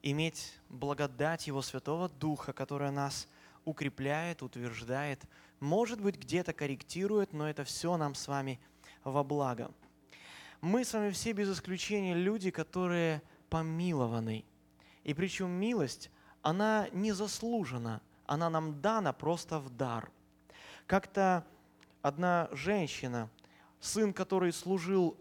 иметь благодать Его Святого Духа, которая нас укрепляет, утверждает, может быть, где-то корректирует, но это все нам с вами во благо. Мы с вами все без исключения люди, которые помилованы. И причем милость, она не заслужена, она нам дана просто в дар. Как-то одна женщина, сын, который служил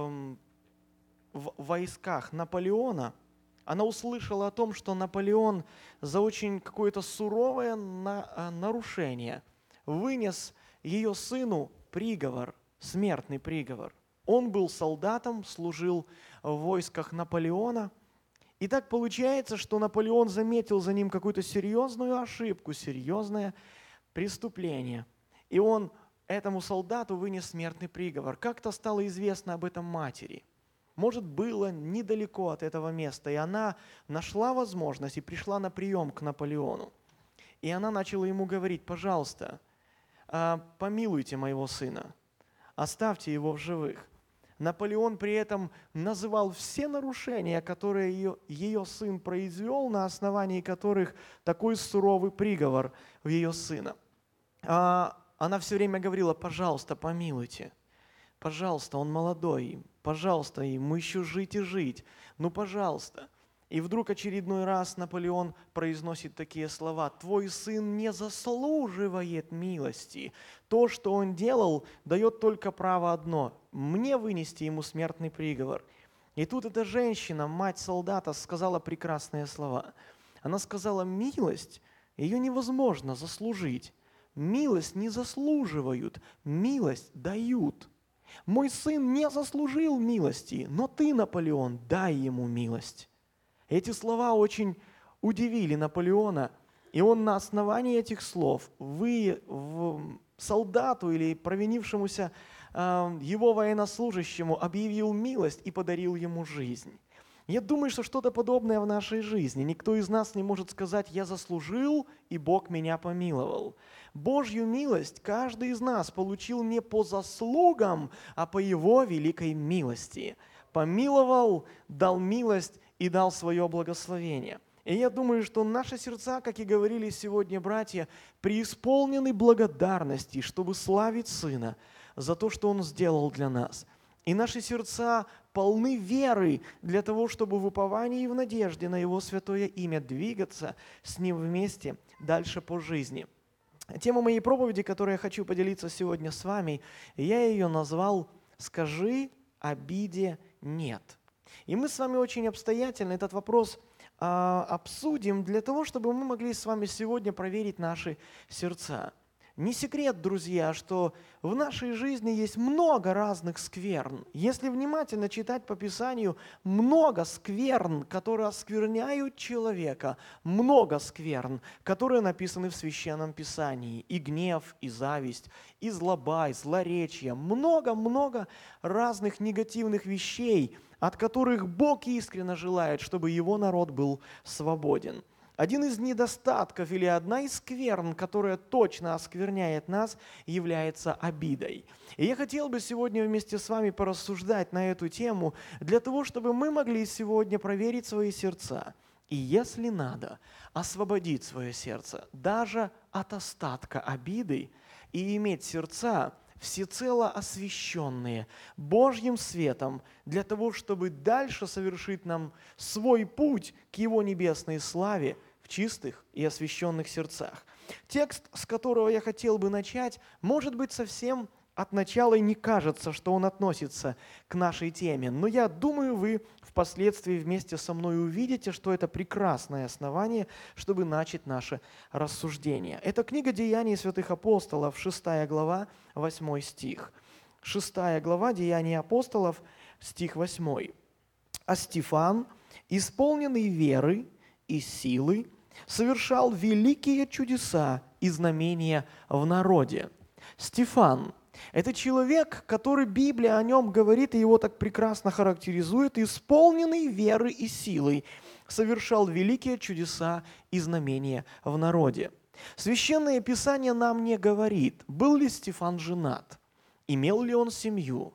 в войсках Наполеона, она услышала о том, что Наполеон за очень какое-то суровое нарушение вынес ее сыну приговор, смертный приговор. Он был солдатом, служил в войсках Наполеона. И так получается, что Наполеон заметил за ним какую-то серьезную ошибку, серьезное преступление. И он этому солдату вынес смертный приговор. Как-то стало известно об этом матери. Может, было недалеко от этого места, и она нашла возможность и пришла на прием к Наполеону. И она начала ему говорить: пожалуйста, помилуйте моего сына, оставьте его в живых. Наполеон при этом называл все нарушения, которые ее сын произвел, на основании которых такой суровый приговор в ее сына. Она все время говорила: пожалуйста, помилуйте. Пожалуйста, он молодой, пожалуйста, ему еще жить и жить, ну пожалуйста. И вдруг очередной раз Наполеон произносит такие слова: твой сын не заслуживает милости. То, что он делал, дает только право одно – мне вынести ему смертный приговор. И тут эта женщина, мать солдата, сказала прекрасные слова. Она сказала: милость, ее невозможно заслужить. Милость не заслуживают, милость дают. Мой сын не заслужил милости, но ты, Наполеон, дай ему милость. Эти слова очень удивили Наполеона, и он на основании этих слов солдату или провинившемуся его военнослужащему объявил милость и подарил ему жизнь. Я думаю, что что-то подобное в нашей жизни. Никто из нас не может сказать: я заслужил, и Бог меня помиловал. Божью милость каждый из нас получил не по заслугам, а по Его великой милости. Помиловал, дал милость и дал свое благословение. И я думаю, что наши сердца, как и говорили сегодня братья, преисполнены благодарности, чтобы славить Сына за то, что Он сделал для нас. И наши сердца полны веры для того, чтобы в уповании и в надежде на Его святое имя двигаться с Ним вместе дальше по жизни. Тема моей проповеди, которую я хочу поделиться сегодня с вами, я ее назвал «Скажи обиде нет». И мы с вами очень обстоятельно этот вопрос обсудим для того, чтобы мы могли с вами сегодня проверить наши сердца. Не секрет, друзья, что в нашей жизни есть много разных скверн. Если внимательно читать по Писанию, много скверн, которые оскверняют человека, много скверн, которые написаны в Священном Писании. И гнев, и зависть, и злоба, и злоречие. Много-много разных негативных вещей, от которых Бог искренне желает, чтобы Его народ был свободен. Один из недостатков или одна из скверн, которая точно оскверняет нас, является обидой. И я хотел бы сегодня вместе с вами порассуждать на эту тему, для того, чтобы мы могли сегодня проверить свои сердца. И если надо, освободить свое сердце даже от остатка обиды и иметь сердца всецело освященные Божьим светом, для того, чтобы дальше совершить нам свой путь к Его небесной славе, чистых и освященных сердцах. Текст, с которого я хотел бы начать, может быть, совсем от начала и не кажется, что он относится к нашей теме, но я думаю, вы впоследствии вместе со мной увидите, что это прекрасное основание, чтобы начать наше рассуждение. Это книга «Деяний святых апостолов», 6 глава, 8 стих. 6 глава «Деяний апостолов», стих 8. «А Стефан, исполненный веры и силы, совершал великие чудеса и знамения в народе». Стефан – это человек, который Библия о нем говорит, и его так прекрасно характеризует, исполненный веры и силы, совершал великие чудеса и знамения в народе. Священное Писание нам не говорит, был ли Стефан женат, имел ли он семью,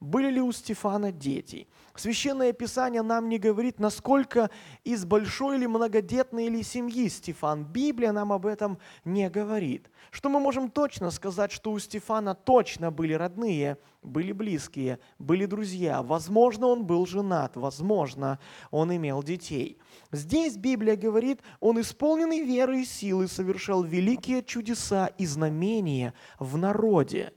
Были ли у Стефана дети? Священное Писание нам не говорит, насколько из большой или многодетной или семьи Стефан. Библия нам об этом не говорит. Что мы можем точно сказать, что у Стефана точно были родные, были близкие, были друзья. Возможно, он был женат, возможно, он имел детей. Здесь Библия говорит, он исполненный веры и силы совершал великие чудеса и знамения в народе.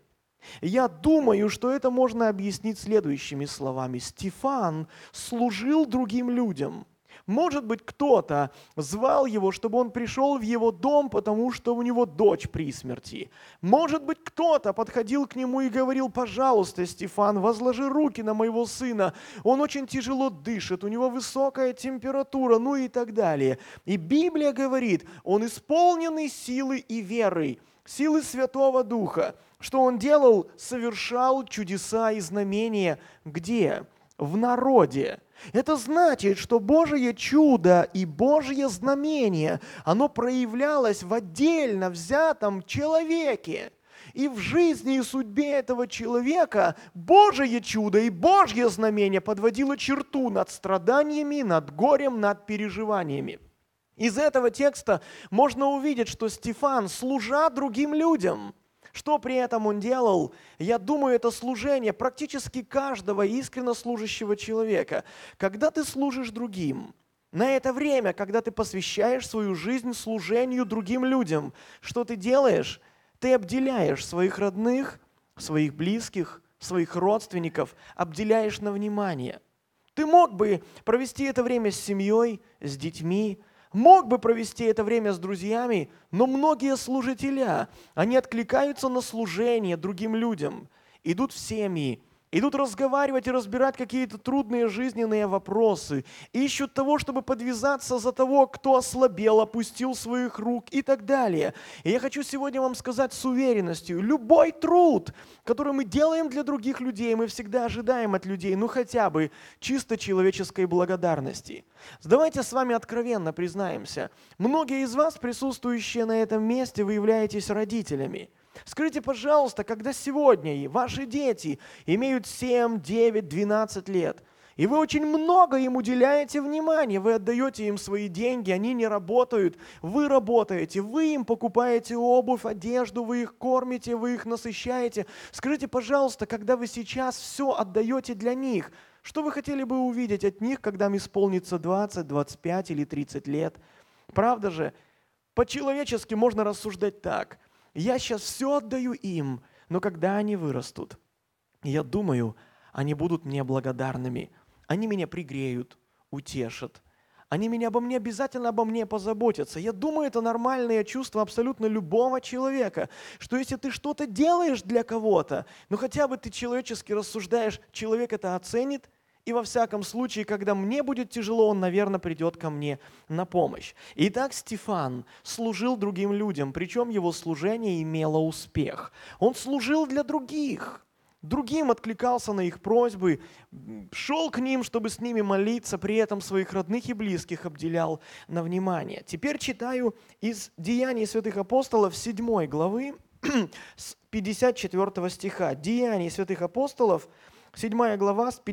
Я думаю, что это можно объяснить следующими словами. Стефан служил другим людям. Может быть, кто-то звал его, чтобы он пришел в его дом, потому что у него дочь при смерти. Может быть, кто-то подходил к нему и говорил: пожалуйста, Стефан, возложи руки на моего сына, он очень тяжело дышит, у него высокая температура, ну и так далее. И Библия говорит, он исполненный силы и веры, силы Святого Духа. Что он делал? Совершал чудеса и знамения. Где? В народе. Это значит, что Божие чудо и Божье знамение, оно проявлялось в отдельно взятом человеке. И в жизни и судьбе этого человека Божие чудо и Божье знамение подводило черту над страданиями, над горем, над переживаниями. Из этого текста можно увидеть, что Стефан, служа другим людям, что при этом он делал? Я думаю, это служение практически каждого искренне служащего человека. Когда ты служишь другим, на это время, когда ты посвящаешь свою жизнь служению другим людям, что ты делаешь? Ты обделяешь своих родных, своих близких, своих родственников, обделяешь на внимание. Ты мог бы провести это время с семьей, с детьми, мог бы провести это время с друзьями, но многие служителя, они откликаются на служение другим людям, идут в семьи, идут разговаривать и разбирать какие-то трудные жизненные вопросы, ищут того, чтобы подвязаться за того, кто ослабел, опустил своих рук и так далее. И я хочу сегодня вам сказать с уверенностью, любой труд, который мы делаем для других людей, мы всегда ожидаем от людей, ну хотя бы чисто человеческой благодарности. Давайте с вами откровенно признаемся, многие из вас, присутствующие на этом месте, вы являетесь родителями. Скажите, пожалуйста, когда сегодня ваши дети имеют 7, 9, 12 лет, и вы очень много им уделяете внимания, вы отдаете им свои деньги, они не работают, вы работаете, вы им покупаете обувь, одежду, вы их кормите, вы их насыщаете. Скажите, пожалуйста, когда вы сейчас все отдаете для них, что вы хотели бы увидеть от них, когда им исполнится 20, 25 или 30 лет? Правда же? По-человечески можно рассуждать так. Я сейчас все отдаю им, но когда они вырастут, я думаю, они будут мне благодарными. Они меня пригреют, утешат. Они обязательно обо мне позаботятся. Я думаю, это нормальное чувство абсолютно любого человека, что если ты что-то делаешь для кого-то, ну хотя бы ты человечески рассуждаешь, человек это оценит, и во всяком случае, когда мне будет тяжело, он, наверное, придет ко мне на помощь. Итак, Стефан служил другим людям, причем его служение имело успех. Он служил для других. Другим откликался на их просьбы, шел к ним, чтобы с ними молиться, при этом своих родных и близких обделял на внимание. Теперь читаю из Деяний святых апостолов 7 главы с 54 стиха. Деяний святых апостолов, 7 глава с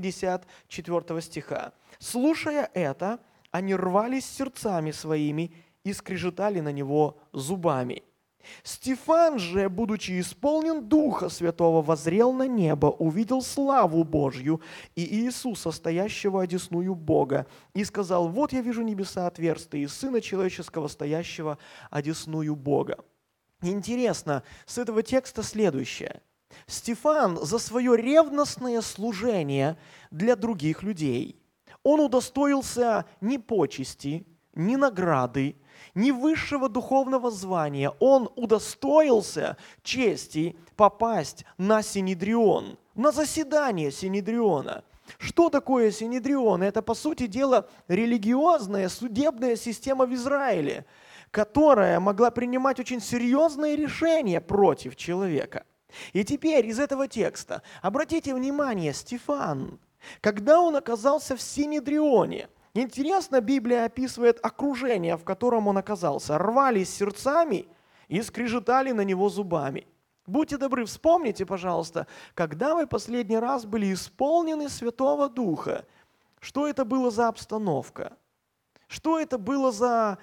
54 стиха. «Слушая это, они рвались сердцами своими и скрежетали на него зубами. Стефан же, будучи исполнен Духа Святого, воззрел на небо, увидел славу Божью и Иисуса, стоящего одесную Бога, и сказал: вот я вижу небеса отверстые, и Сына Человеческого, стоящего одесную Бога». Интересно, с этого текста следующее. Стефан за свое ревностное служение для других людей, он удостоился ни почести, ни награды, ни высшего духовного звания. Он удостоился чести попасть на Синедрион, на заседание Синедриона. Что такое Синедрион? Это, по сути дела, религиозная судебная система в Израиле, которая могла принимать очень серьезные решения против человека. И теперь из этого текста обратите внимание, Стефан, когда он оказался в Синедрионе, интересно, Библия описывает окружение, в котором он оказался. Рвались сердцами и скрежетали на него зубами. Будьте добры, вспомните, пожалуйста, когда вы последний раз были исполнены Святого Духа. Что это было за обстановка? Что это было за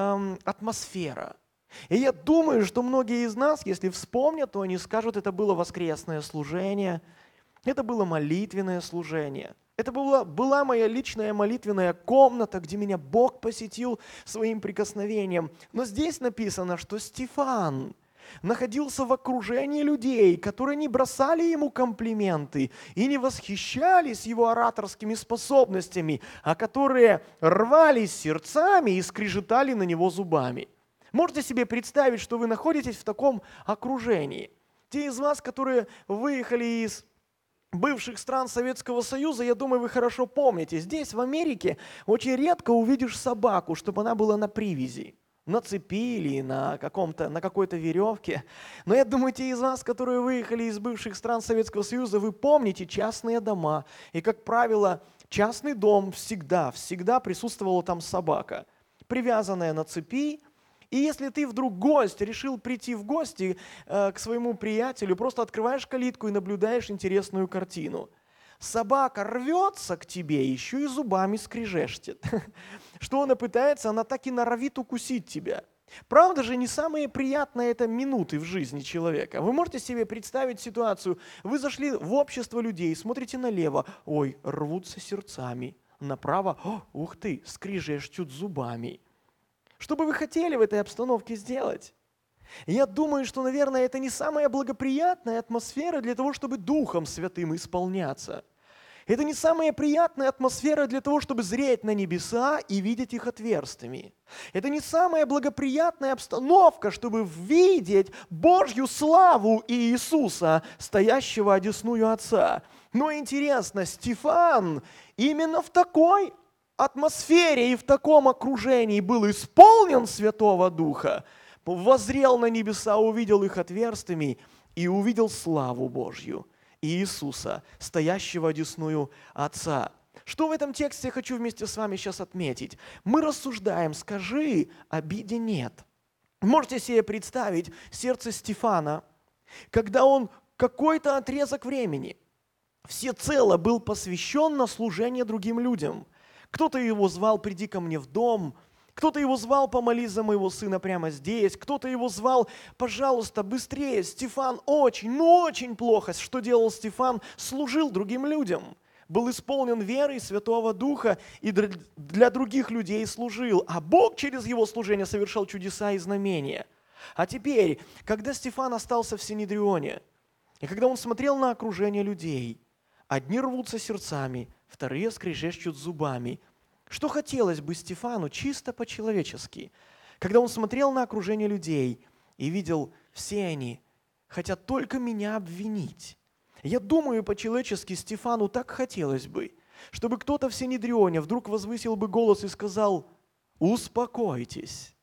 атмосфера? И я думаю, что многие из нас, если вспомнят, то они скажут, это было воскресное служение, это было молитвенное служение. Это была моя личная молитвенная комната, где меня Бог посетил своим прикосновением. Но здесь написано, что Стефан находился в окружении людей, которые не бросали ему комплименты и не восхищались его ораторскими способностями, а которые рвались сердцами и скрежетали на него зубами. Можете себе представить, что вы находитесь в таком окружении? Те из вас, которые выехали из бывших стран Советского Союза, я думаю, вы хорошо помните, здесь, в Америке, очень редко увидишь собаку, чтобы она была на привязи, на цепи или на какой-то веревке. Но я думаю, те из вас, которые выехали из бывших стран Советского Союза, вы помните частные дома. И, как правило, частный дом всегда присутствовала там собака, привязанная на цепи. И если ты вдруг гость, решил прийти в гости к своему приятелю, просто открываешь калитку и наблюдаешь интересную картину. Собака рвется к тебе, еще и зубами скрежещет. Что она пытается? Она так и норовит укусить тебя. Правда же, не самые приятные это минуты в жизни человека. Вы можете себе представить ситуацию, вы зашли в общество людей, смотрите налево, ой, рвутся сердцами, направо, ух ты, скрежещут зубами. Что бы вы хотели в этой обстановке сделать? Я думаю, что, наверное, это не самая благоприятная атмосфера для того, чтобы Духом Святым исполняться. Это не самая приятная атмосфера для того, чтобы зреть на небеса и видеть их отверстиями. Это не самая благоприятная обстановка, чтобы видеть Божью славу и Иисуса, стоящего одесную Отца. Но интересно, Стефан именно в такой атмосфере и в таком окружении был исполнен Святого Духа, воззрел на небеса, увидел их отверстиями и увидел славу Божью и Иисуса, стоящего одесную Отца. Что в этом тексте я хочу вместе с вами сейчас отметить? Мы рассуждаем, скажи, обиде нет. Можете себе представить сердце Стефана, когда он какой-то отрезок времени всецело был посвящен на служение другим людям. Кто-то его звал, приди ко мне в дом, кто-то его звал, помолись за моего сына прямо здесь, кто-то его звал, пожалуйста, быстрее, Стефан очень плохо. Что делал Стефан? Служил другим людям, был исполнен верой Святого Духа и для других людей служил, а Бог через его служение совершал чудеса и знамения. А теперь, когда Стефан остался в Синедрионе, и когда он смотрел на окружение людей, одни рвутся сердцами, вторые скрежещут зубами. Что хотелось бы Стефану чисто по-человечески, когда он смотрел на окружение людей и видел, все они хотят только меня обвинить. Я думаю, по-человечески Стефану так хотелось бы, чтобы кто-то в Синедрионе вдруг возвысил бы голос и сказал: успокойтесь,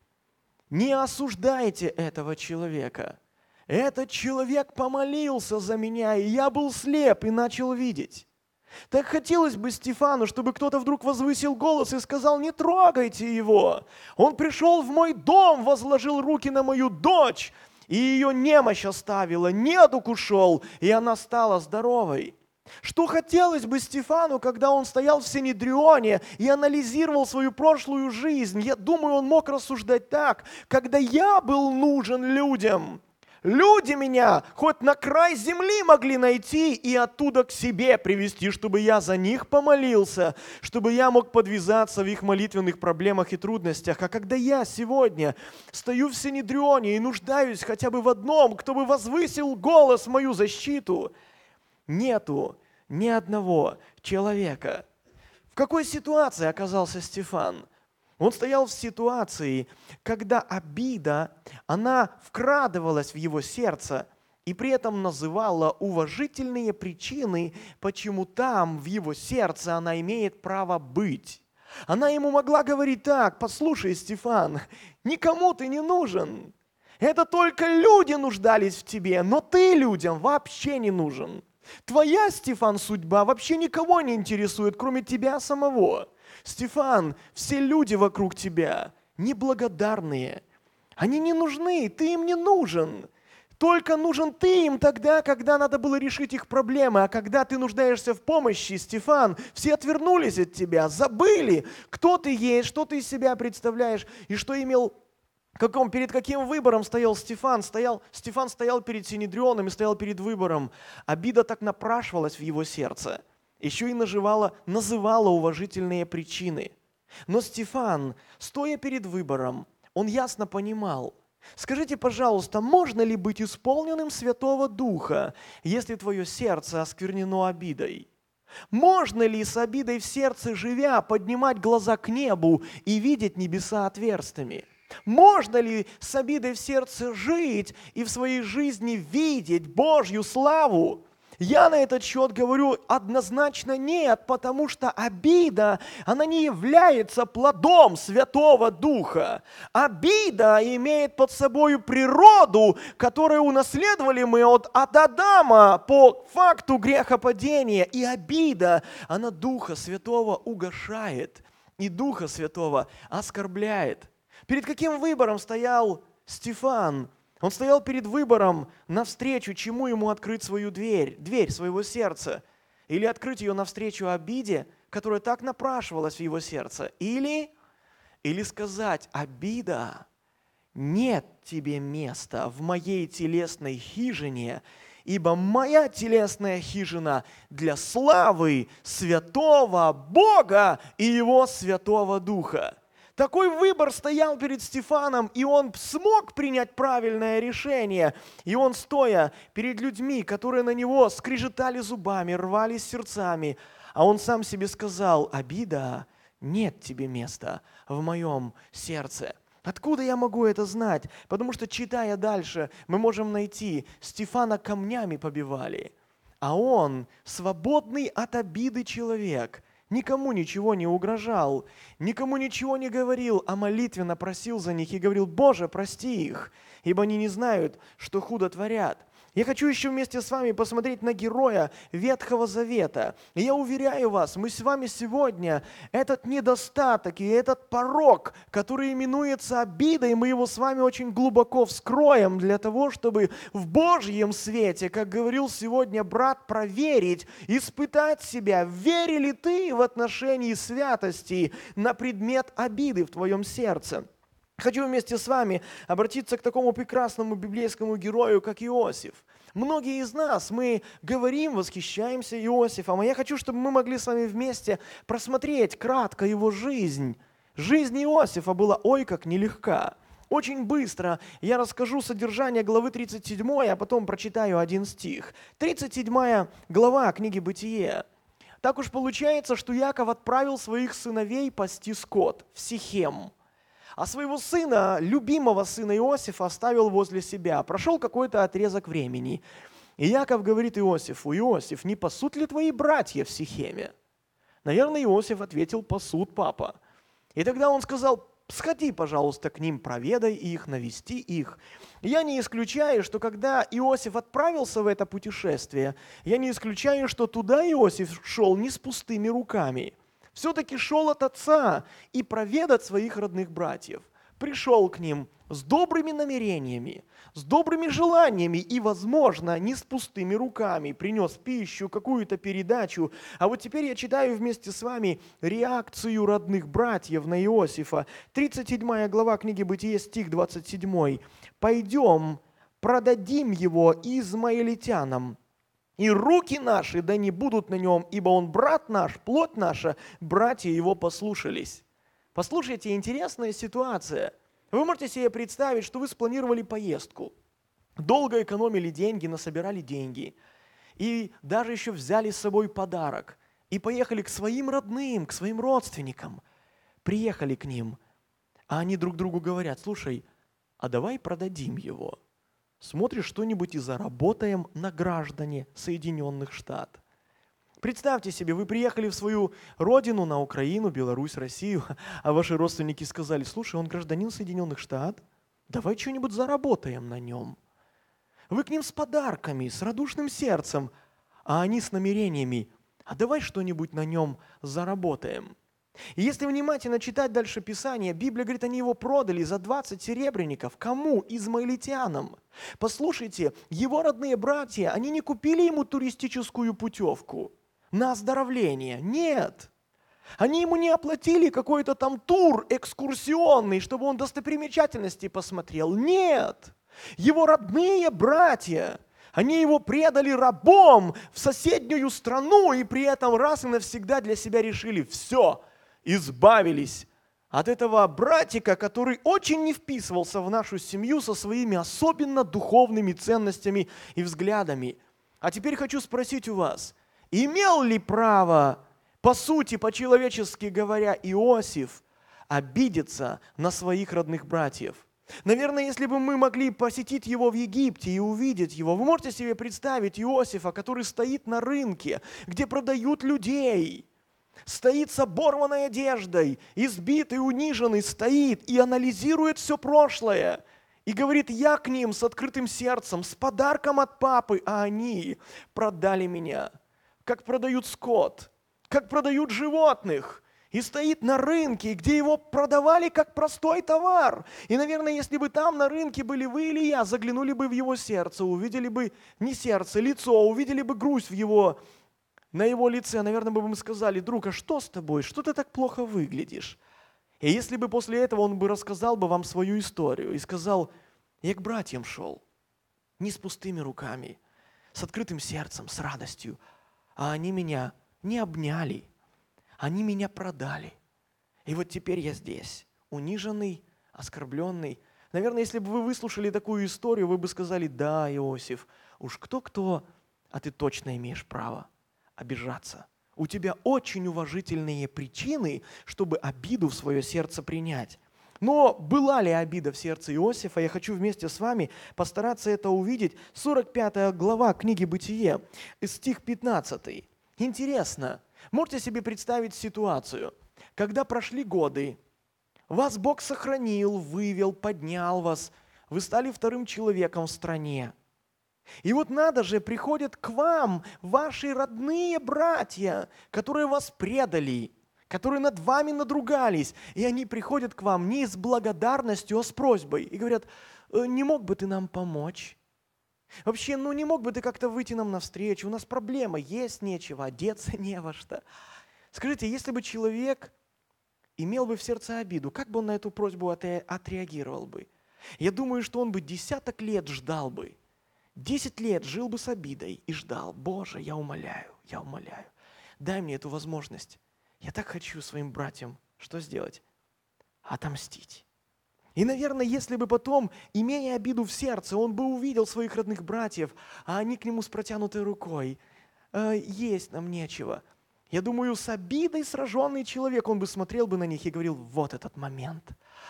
не осуждайте этого человека. Этот человек помолился за меня, и я был слеп и начал видеть. Так хотелось бы Стефану, чтобы кто-то вдруг возвысил голос и сказал: не трогайте его. Он пришел в мой дом, возложил руки на мою дочь, и ее немощь оставила, недуг ушел, и она стала здоровой. Что хотелось бы Стефану, когда он стоял в Синедрионе и анализировал свою прошлую жизнь? Я думаю, он мог рассуждать так: когда я был нужен людям, люди меня хоть на край земли могли найти и оттуда к себе привести, чтобы я за них помолился, чтобы я мог подвязаться в их молитвенных проблемах и трудностях. А когда я сегодня стою в Синедрионе и нуждаюсь хотя бы в одном, кто бы возвысил голос в мою защиту, нету ни одного человека. В какой ситуации оказался Стефан? Он стоял в ситуации, когда обида, она вкрадывалась в его сердце и при этом называла уважительные причины, почему там, в его сердце, она имеет право быть. Она ему могла говорить так: послушай, Стефан, никому ты не нужен. Это только люди нуждались в тебе, но ты людям вообще не нужен. Твоя, Стефан, судьба вообще никого не интересует, кроме тебя самого. Стефан, все люди вокруг тебя неблагодарные. Они не нужны, ты им не нужен. Только нужен ты им тогда, когда надо было решить их проблемы. А когда ты нуждаешься в помощи, Стефан, все отвернулись от тебя, забыли, кто ты есть, что ты из себя представляешь и что имел, перед каким выбором стоял Стефан. Стефан стоял перед Синедрионом и стоял перед выбором. Обида так напрашивалась в его сердце. Еще и называла уважительные причины. Но Стефан, стоя перед выбором, он ясно понимал: скажите, пожалуйста, можно ли быть исполненным Святого Духа, если твое сердце осквернено обидой? Можно ли с обидой в сердце живя поднимать глаза к небу и видеть небеса отверстыми? Можно ли с обидой в сердце жить и в своей жизни видеть Божью славу? Я на этот счет говорю однозначно нет, потому что обида, она не является плодом Святого Духа. Обида имеет под собой природу, которую унаследовали мы от Адама по факту грехопадения. И обида, она Духа Святого угошает и Духа Святого оскорбляет. Перед каким выбором стоял Стефан? Он стоял перед выбором навстречу, чему ему открыть свою дверь своего сердца. Или открыть ее навстречу обиде, которая так напрашивалась в его сердце. Или сказать: обида, нет тебе места в моей телесной хижине, ибо моя телесная хижина для славы святого Бога и Его Святого Духа. Такой выбор стоял перед Стефаном, и он смог принять правильное решение. И он, стоя перед людьми, которые на него скрежетали зубами, рвались сердцами, а он сам себе сказал: обида, нет тебе места в моем сердце. Откуда я могу это знать? Потому что, читая дальше, мы можем найти: Стефана камнями побивали, а он, свободный от обиды человек, никому ничего не угрожал, никому ничего не говорил, а молитвенно просил за них и говорил: Боже, прости их, ибо они не знают, что худо творят. Я хочу еще вместе с вами посмотреть на героя Ветхого Завета. И я уверяю вас, мы с вами сегодня этот недостаток и этот порок, который именуется обидой, мы его с вами очень глубоко вскроем для того, чтобы в Божьем свете, как говорил сегодня брат, проверить, испытать себя, веришь ли ты в отношении святости на предмет обиды в твоем сердце. Хочу вместе с вами обратиться к такому прекрасному библейскому герою, как Иосиф. Многие из нас, мы говорим, восхищаемся Иосифом, а я хочу, чтобы мы могли с вами вместе просмотреть кратко его жизнь. Жизнь Иосифа была ой как нелегка. Очень быстро я расскажу содержание главы 37, а потом прочитаю один стих. 37 глава книги «Бытие». Так уж получается, что Яков отправил своих сыновей пасти скот в Сихем. А своего сына, любимого сына Иосифа, оставил возле себя. Прошел какой-то отрезок времени. И Яков говорит Иосифу: Иосиф, не пасут ли твои братья в Сихеме? Наверное, Иосиф ответил: пасут, папа. И тогда он сказал: сходи, пожалуйста, к ним, проведай их, навести их. Я не исключаю, что когда Иосиф отправился в это путешествие, я не исключаю, что туда Иосиф шел не с пустыми руками. Все-таки шел от отца и проведать своих родных братьев. Пришел к ним с добрыми намерениями, с добрыми желаниями и, возможно, не с пустыми руками. Принес пищу, какую-то передачу. А вот теперь я читаю вместе с вами реакцию родных братьев на Иосифа. 37 глава книги «Бытие», стих 27. «Пойдем, продадим его измаилитянам. И руки наши, да не будут на нем, ибо он брат наш, плоть наша, братья его послушались». Послушайте, интересная ситуация. Вы можете себе представить, что вы спланировали поездку, долго экономили деньги, насобирали деньги, и даже еще взяли с собой подарок, и поехали к своим родным, к своим родственникам. Приехали к ним, а они друг другу говорят: слушай, а давай продадим его. Смотришь, что-нибудь и заработаем на граждане Соединенных Штатов. Представьте себе, вы приехали в свою родину, на Украину, Беларусь, Россию, а ваши родственники сказали: слушай, он гражданин Соединенных Штатов, давай что-нибудь заработаем на нем. Вы к ним с подарками, с радушным сердцем, а они с намерениями: а давай что-нибудь на нем заработаем. И если внимательно читать дальше Писание, Библия говорит, они его продали за 20 серебряников. Кому? Измаильтянам. Послушайте, его родные братья, они не купили ему туристическую путевку на оздоровление. Нет. Они ему не оплатили какой-то там тур экскурсионный, чтобы он достопримечательности посмотрел. Нет. Его родные братья, они его предали рабом в соседнюю страну и при этом раз и навсегда для себя решили: все, избавились от этого братика, который очень не вписывался в нашу семью со своими особенно духовными ценностями и взглядами. А теперь хочу спросить у вас, имел ли право, по сути, по-человечески говоря, Иосиф обидеться на своих родных братьев? Наверное, если бы мы могли посетить его в Египте и увидеть его, вы можете себе представить Иосифа, который стоит на рынке, где продают людей, стоит с оборванной одеждой, избитый, униженный, стоит и анализирует все прошлое. И говорит: я к ним с открытым сердцем, с подарком от папы, а они продали меня, как продают скот, как продают животных. И стоит на рынке, где его продавали как простой товар. И, наверное, если бы там на рынке были вы или я, заглянули бы в его сердце, увидели бы не сердце, лицо, увидели бы грусть на его лице, наверное, бы мы сказали: друг, а что с тобой? Что ты так плохо выглядишь? И если бы после этого он бы рассказал бы вам свою историю и сказал: я к братьям шел, не с пустыми руками, с открытым сердцем, с радостью, а они меня не обняли, они меня продали. И вот теперь я здесь, униженный, оскорбленный. Наверное, если бы вы выслушали такую историю, вы бы сказали: да, Иосиф, уж кто-кто, а ты точно имеешь право обижаться. У тебя очень уважительные причины, чтобы обиду в свое сердце принять. Но была ли обида в сердце Иосифа? Я хочу вместе с вами постараться это увидеть. 45 глава книги «Бытие», стих 15. Интересно, можете себе представить ситуацию, когда прошли годы, вас Бог сохранил, вывел, поднял вас, вы стали вторым человеком в стране. И вот надо же, приходят к вам ваши родные братья, которые вас предали, которые над вами надругались, и они приходят к вам не с благодарностью, а с просьбой, и говорят: не мог бы ты нам помочь? Вообще, не мог бы ты как-то выйти нам навстречу? У нас проблема, есть нечего, одеться не во что. Скажите, если бы человек имел бы в сердце обиду, как бы он на эту просьбу отреагировал бы? Я думаю, что он бы десяток лет ждал бы. 10 лет жил бы с обидой и ждал: Боже, я умоляю, дай мне эту возможность. Я так хочу своим братьям что сделать? Отомстить. И, наверное, если бы потом, имея обиду в сердце, он бы увидел своих родных братьев, а они к нему с протянутой рукой: есть нам нечего. Я думаю, с обидой сраженный человек, он бы смотрел бы на них и говорил: вот этот момент.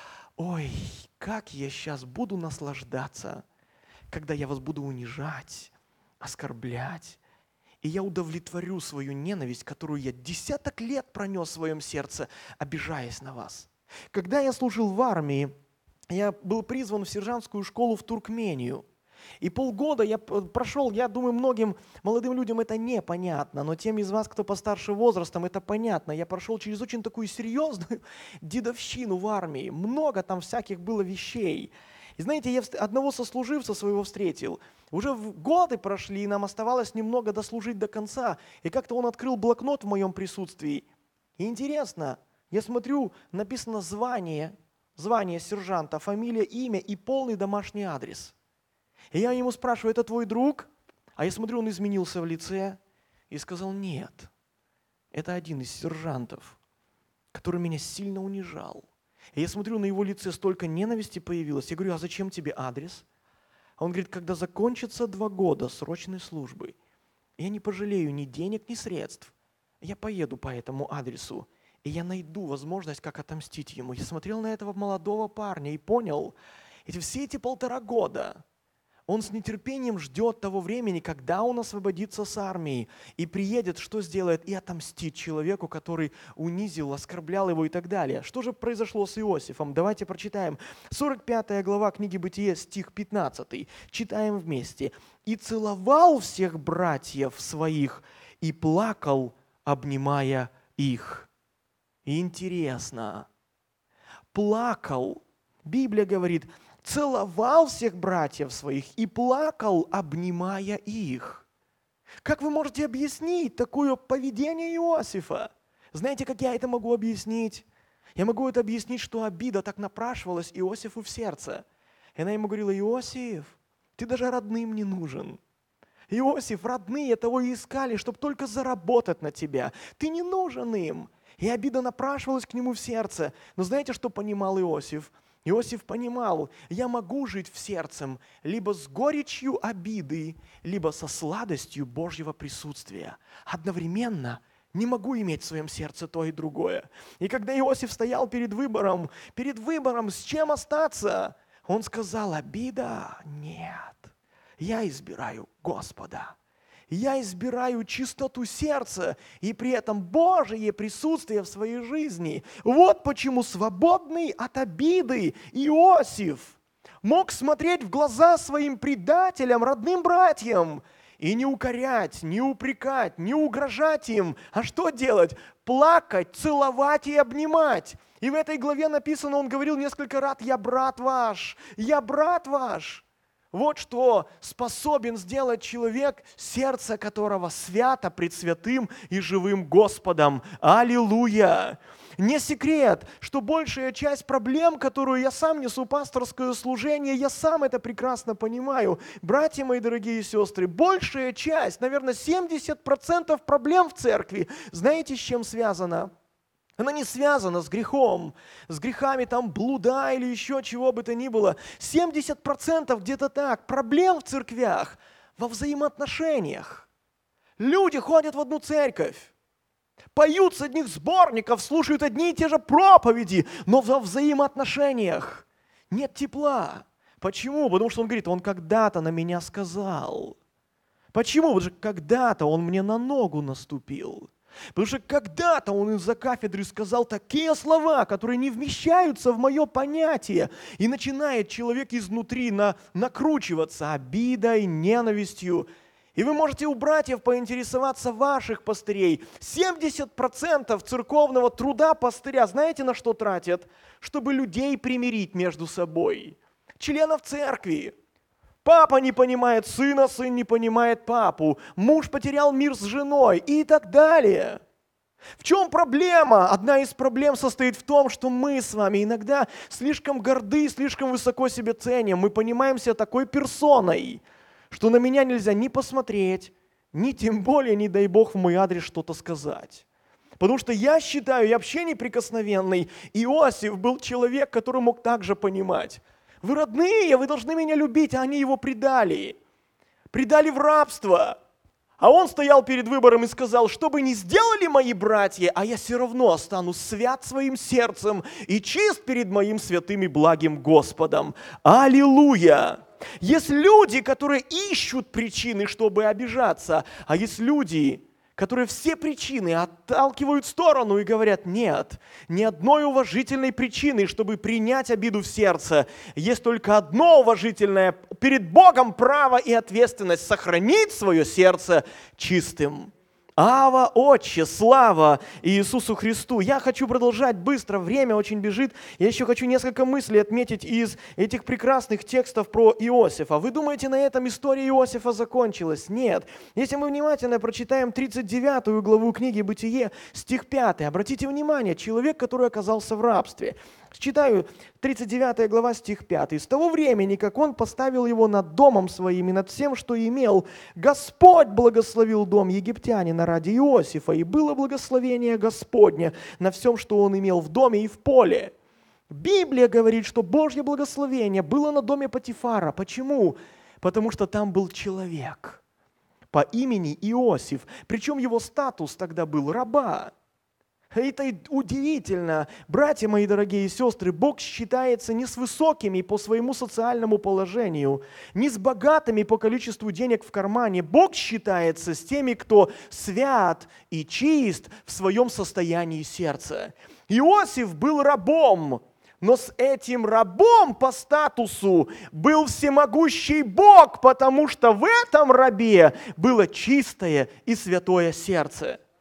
Ой, как я сейчас буду наслаждаться, когда я вас буду унижать, оскорблять. И я удовлетворю свою ненависть, которую я десяток лет пронес в своем сердце, обижаясь на вас. Когда я служил в армии, я был призван в сержантскую школу в Туркмению. И полгода я прошел, я думаю, многим молодым людям это непонятно, но тем из вас, кто постарше возрастом, это понятно. Я прошел через очень такую серьезную дедовщину в армии. Много там всяких было вещей. И знаете, я одного сослуживца своего встретил. Уже годы прошли, и нам оставалось немного дослужить до конца. И как-то он открыл блокнот в моем присутствии. И интересно, я смотрю, написано звание сержанта, фамилия, имя и полный домашний адрес. И я ему спрашиваю: это твой друг? А я смотрю, он изменился в лице и сказал: нет, это один из сержантов, который меня сильно унижал. И я смотрю, на его лице столько ненависти появилось. Я говорю: а зачем тебе адрес? А он говорит: когда закончатся 2 года срочной службы, я не пожалею ни денег, ни средств. Я поеду по этому адресу, и я найду возможность, как отомстить ему. Я смотрел на этого молодого парня и понял, все эти 1,5 года он с нетерпением ждет того времени, когда он освободится с армии и приедет, что сделает, и отомстит человеку, который унизил, оскорблял его и так далее. Что же произошло с Иосифом? Давайте прочитаем. 45 глава книги «Бытие», стих 15. Читаем вместе. «И целовал всех братьев своих, и плакал, обнимая их». И интересно, плакал, Библия говорит, целовал всех братьев своих и плакал, обнимая их. Как вы можете объяснить такое поведение Иосифа? Знаете, как я это могу объяснить? Я могу это объяснить, что обида так напрашивалась Иосифу в сердце. И она ему говорила: Иосиф, ты даже родным не нужен. Иосиф, родные того и искали, чтобы только заработать на тебя. Ты не нужен им. И обида напрашивалась к нему в сердце. Но знаете, что понимал Иосиф? Иосиф понимал, я могу жить в сердцем либо с горечью обиды, либо со сладостью Божьего присутствия. Одновременно не могу иметь в своем сердце то и другое. И когда Иосиф стоял перед выбором, с чем остаться, он сказал: обида? Нет. Я избираю Господа. Я избираю чистоту сердца и при этом Божие присутствие в своей жизни. Вот почему свободный от обиды Иосиф мог смотреть в глаза своим предателям, родным братьям, и не укорять, не упрекать, не угрожать им. А что делать? Плакать, целовать и обнимать. И в этой главе написано, он говорил несколько раз: «Я брат ваш, я брат ваш». Вот что способен сделать человек, сердце которого свято пред святым и живым Господом. Аллилуйя! Не секрет, что большая часть проблем, которую я сам несу пасторское служение, я сам это прекрасно понимаю. Братья мои дорогие сестры, большая часть, наверное, 70% проблем в церкви, знаете, с чем связана? Она не связана с грехом, с грехами там блуда или еще чего бы то ни было. 70% где-то так проблем в церквях во взаимоотношениях. Люди ходят в одну церковь, поют с одних сборников, слушают одни и те же проповеди, но во взаимоотношениях нет тепла. Почему? Потому что он говорит: он когда-то на меня сказал. Почему? Потому что когда-то он мне на ногу наступил. Потому что когда-то он из-за кафедры сказал такие слова, которые не вмещаются в мое понятие. И начинает человек изнутри накручиваться обидой, ненавистью. И вы можете у братьев поинтересоваться ваших пастырей. 70% церковного труда пастыря, знаете, на что тратят? Чтобы людей примирить между собой. Членов церкви. Папа не понимает сына, сын не понимает папу, муж потерял мир с женой и так далее. В чем проблема? Одна из проблем состоит в том, что мы с вами иногда слишком горды, слишком высоко себя ценим. Мы понимаем себя такой персоной, что на меня нельзя ни посмотреть, ни тем более, не дай Бог, в мой адрес что-то сказать. Потому что я считаю, я вообще неприкосновенный. Иосиф был человек, который мог также понимать. Вы родные, вы должны меня любить, а они его предали. Предали в рабство. А он стоял перед выбором и сказал: что бы ни сделали мои братья, а я все равно останусь свят своим сердцем и чист перед моим святым и благим Господом. Аллилуйя! Есть люди, которые ищут причины, чтобы обижаться, а есть люди, которые все причины отталкивают в сторону и говорят: нет, ни одной уважительной причины, чтобы принять обиду в сердце. Есть только одно уважительное перед Богом право и ответственность сохранить свое сердце чистым. Ава, Отче, слава Иисусу Христу! Я хочу продолжать быстро, время очень бежит. Я еще хочу несколько мыслей отметить из этих прекрасных текстов про Иосифа. Вы думаете, на этом история Иосифа закончилась? Нет. Если мы внимательно прочитаем 39 главу книги «Бытие», стих 5, обратите внимание, человек, который оказался в рабстве. Читаю 39 глава, стих 5. «С того времени, как он поставил его над домом своим и над всем, что имел, Господь благословил дом египтянина ради Иосифа, и было благословение Господне на всем, что он имел в доме и в поле». Библия говорит, что Божье благословение было на доме Потифара. Почему? Потому что там был человек по имени Иосиф, причем его статус тогда был раба. Это удивительно. Братья мои дорогие сестры, Бог считается не с высокими по своему социальному положению, не с богатыми по количеству денег в кармане. Бог считается с теми, кто свят и чист в своем состоянии сердца. Иосиф был рабом, но с этим рабом по статусу был всемогущий Бог, потому что в этом рабе было чистое и святое сердце.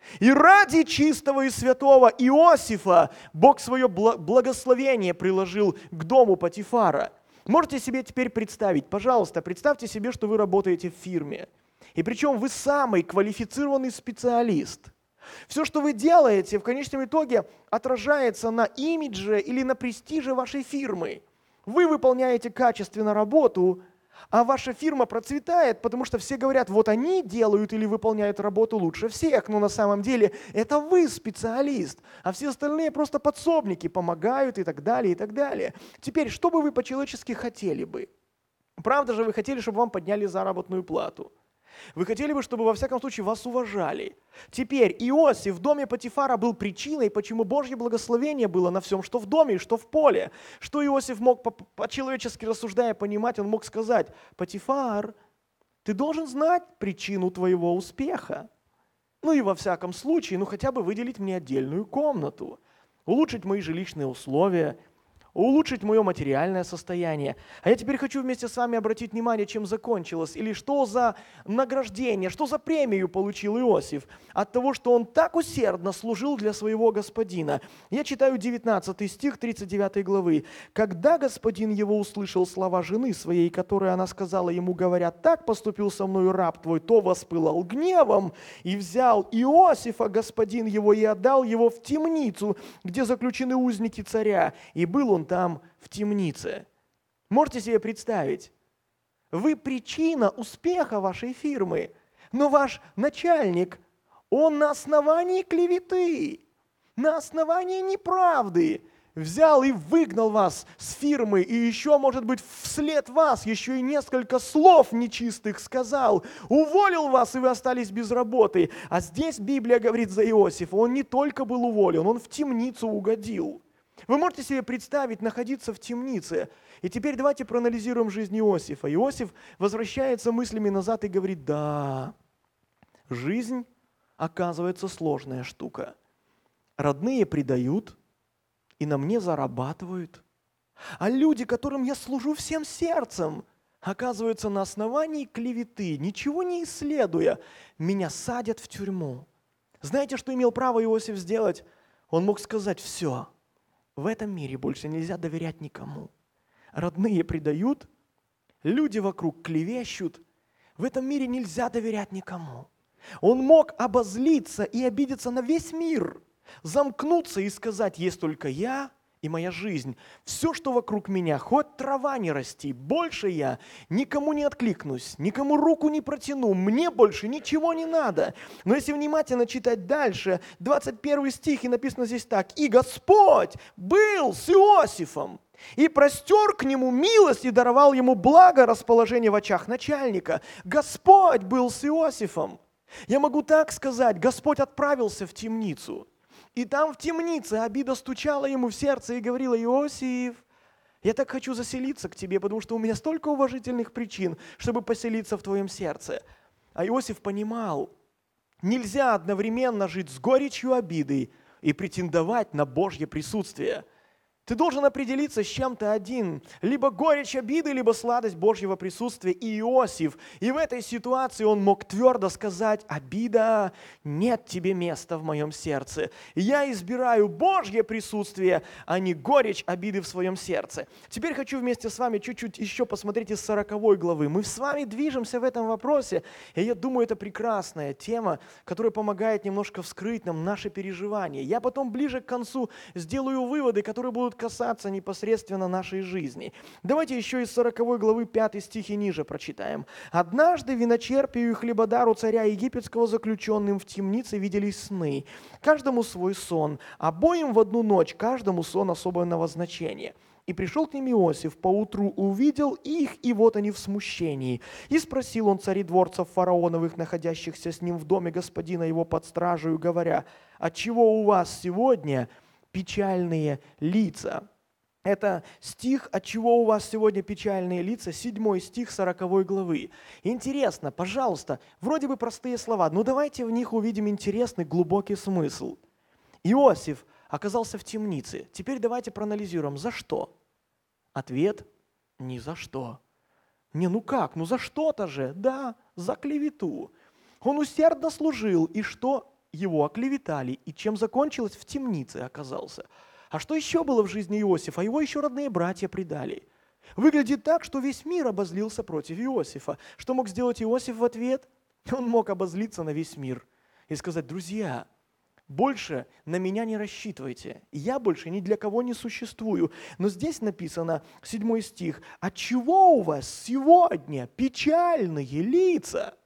И ради чистого и святого Иосифа Бог свое благословение приложил к дому Потифара. Можете себе теперь представить, пожалуйста, представьте себе, что вы работаете в фирме. И причем вы самый квалифицированный специалист. Все, что вы делаете, в конечном итоге отражается на имидже или на престиже вашей фирмы. Вы выполняете качественно работу, а ваша фирма процветает, потому что все говорят, вот они делают или выполняют работу лучше всех, но на самом деле это вы специалист, а все остальные просто подсобники, помогают и так далее, и так далее. Теперь, что бы вы по-человечески хотели бы? Правда же вы хотели, чтобы вам подняли заработную плату? Вы хотели бы, чтобы во всяком случае вас уважали. Теперь Иосиф в доме Потифара был причиной, почему Божье благословение было на всем, что в доме и что в поле. Что Иосиф мог по-человечески рассуждая понимать, он мог сказать: Потифар, ты должен знать причину твоего успеха. Ну и во всяком случае, хотя бы выделить мне отдельную комнату, улучшить мои жилищные условия, улучшить мое материальное состояние. А я теперь хочу вместе с вами обратить внимание, чем закончилось, или что за награждение, что за премию получил Иосиф от того, что он так усердно служил для своего господина. Я читаю 19 стих 39 главы. «Когда господин его услышал слова жены своей, которые она сказала ему, говоря, так поступил со мною раб твой, то воспылал гневом, и взял Иосифа, господин его, и отдал его в темницу, где заключены узники царя, и был он там в темнице». Можете себе представить? Вы причина успеха вашей фирмы, но ваш начальник, он на основании клеветы, на основании неправды взял и выгнал вас с фирмы, и еще, может быть, вслед вас еще и несколько слов нечистых сказал, уволил вас, и вы остались без работы. А здесь Библия говорит за Иосифа, он не только был уволен, он в темницу угодил. Вы можете себе представить находиться в темнице? И теперь давайте проанализируем жизнь Иосифа. Иосиф возвращается мыслями назад и говорит: да, жизнь, оказывается, сложная штука. Родные предают и на мне зарабатывают. А люди, которым я служу всем сердцем, оказывается, на основании клеветы, ничего не исследуя, меня садят в тюрьму. Знаете, что имел право Иосиф сделать? Он мог сказать: все. В этом мире больше нельзя доверять никому. Родные предают, люди вокруг клевещут. В этом мире нельзя доверять никому. Он мог обозлиться и обидеться на весь мир, замкнуться и сказать: есть только я и моя жизнь. Все, что вокруг меня, хоть трава не расти, больше я никому не откликнусь, никому руку не протяну, мне больше ничего не надо. Но если внимательно читать дальше, 21 стих, и написано здесь так: «И Господь был с Иосифом, и простер к нему милость, и даровал ему благо расположение в очах начальника». Господь был с Иосифом. Я могу так сказать: Господь отправился в темницу. И там в темнице обида стучала ему в сердце и говорила: Иосиф, я так хочу заселиться к тебе, потому что у меня столько уважительных причин, чтобы поселиться в твоем сердце. А Иосиф понимал, нельзя одновременно жить с горечью обиды и претендовать на Божье присутствие. Ты должен определиться с чем-то один. Либо горечь обиды, либо сладость Божьего присутствия. И Иосиф. И в этой ситуации он мог твердо сказать: обида, нет тебе места в моем сердце. Я избираю Божье присутствие, а не горечь обиды в своем сердце. Теперь хочу вместе с вами чуть-чуть еще посмотреть из 40 главы. Мы с вами движемся в этом вопросе. И я думаю, это прекрасная тема, которая помогает немножко вскрыть нам наши переживания. Я потом ближе к концу сделаю выводы, которые будут касаться непосредственно нашей жизни. Давайте еще из 40 главы 5 стих и ниже прочитаем. «Однажды виночерпию и хлебодару царя египетского заключенным в темнице виделись сны, каждому свой сон, обоим в одну ночь, каждому сон особенного значения. И пришел к ним Иосиф, поутру увидел их, и вот они в смущении. И спросил он царедворцев фараоновых, находящихся с ним в доме господина его под стражей, говоря: отчего у вас сегодня печальные лица?» Это стих «Отчего у вас сегодня печальные лица», 7 стих 40 главы. Интересно, пожалуйста, вроде бы простые слова, но давайте в них увидим интересный глубокий смысл. Иосиф оказался в темнице. Теперь давайте проанализируем, за что? Ответ – ни за что. За что-то же, да, за клевету. Он усердно служил, и что? его оклеветали, и чем закончилось? В темнице оказался. А что еще было в жизни Иосифа? Его еще родные братья предали. Выглядит так, что весь мир обозлился против Иосифа. Что мог сделать Иосиф в ответ? Он мог обозлиться на весь мир и сказать: друзья, больше на меня не рассчитывайте, я больше ни для кого не существую. Но здесь написано, 7 стих: «Отчего у вас сегодня печальные лица?»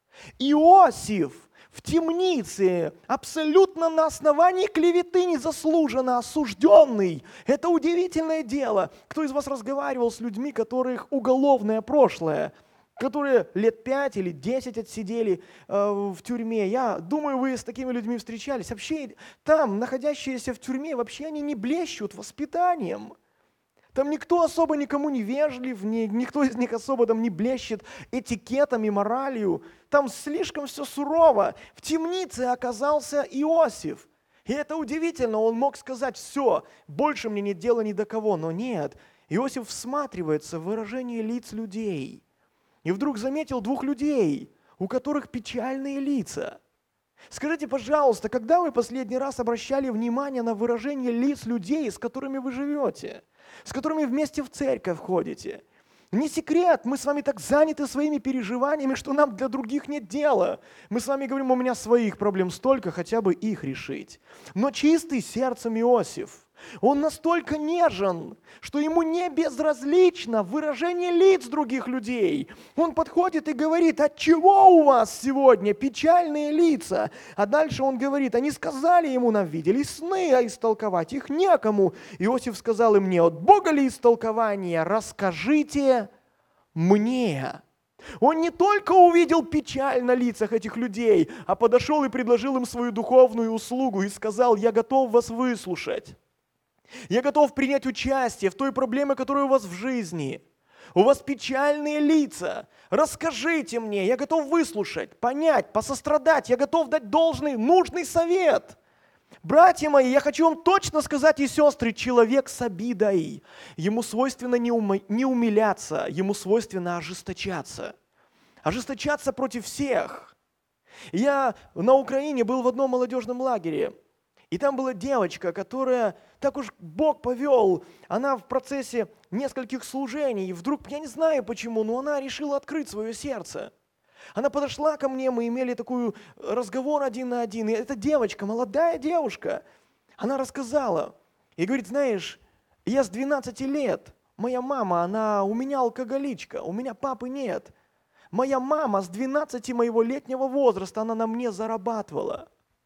Иосиф в темнице, абсолютно на основании клеветы незаслуженно осужденный. Это удивительное дело. Кто из вас разговаривал с людьми, которых уголовное прошлое, которые лет 5 или 10 отсидели в тюрьме? Я думаю, вы с такими людьми встречались. Вообще там, находящиеся в тюрьме, вообще они не блещут воспитанием. Там никто особо никому не вежлив, никто из них особо там не блещет этикетом и моралью. Там слишком все сурово. В темнице оказался Иосиф. И это удивительно, он мог сказать: все, больше мне нет дела ни до кого. Но нет, Иосиф всматривается в выражение лиц людей. И вдруг заметил 2 людей, у которых печальные лица. Скажите, пожалуйста, когда вы последний раз обращали внимание на выражение лиц людей, с которыми вы живете, с которыми вместе в церковь ходите? Не секрет, мы с вами так заняты своими переживаниями, что нам для других нет дела. Мы с вами говорим: у меня своих проблем столько, хотя бы их решить. Но чистый сердцем Иосиф, он настолько нежен, что ему не безразлично выражение лиц других людей. Он подходит и говорит: отчего у вас сегодня печальные лица? А дальше он говорит: они сказали ему, нам видели сны, а истолковать их некому. Иосиф сказал им: не от Бога ли истолкование? Расскажите мне. Он не только увидел печаль на лицах этих людей, а подошел и предложил им свою духовную услугу и сказал: я готов вас выслушать. Я готов принять участие в той проблеме, которая у вас в жизни. У вас печальные лица. Расскажите мне, я готов выслушать, понять, посострадать. Я готов дать должный, нужный совет. Братья мои, я хочу вам точно сказать, и сестры, человек с обидой. Ему свойственно не умиляться, ему свойственно ожесточаться. Ожесточаться против всех. Я на Украине был в одном молодежном лагере. И там была девочка, которая, так уж Бог повел, она в процессе нескольких служений, и вдруг, я не знаю почему, но она решила открыть свое сердце. Она подошла ко мне, мы имели такой разговор 1 на 1, и эта девочка, молодая девушка, она рассказала, и говорит: знаешь, я с 12 лет, моя мама, у меня алкоголичка, у меня папы нет. Моя мама с 12 моего летнего возраста, она на мне зарабатывала.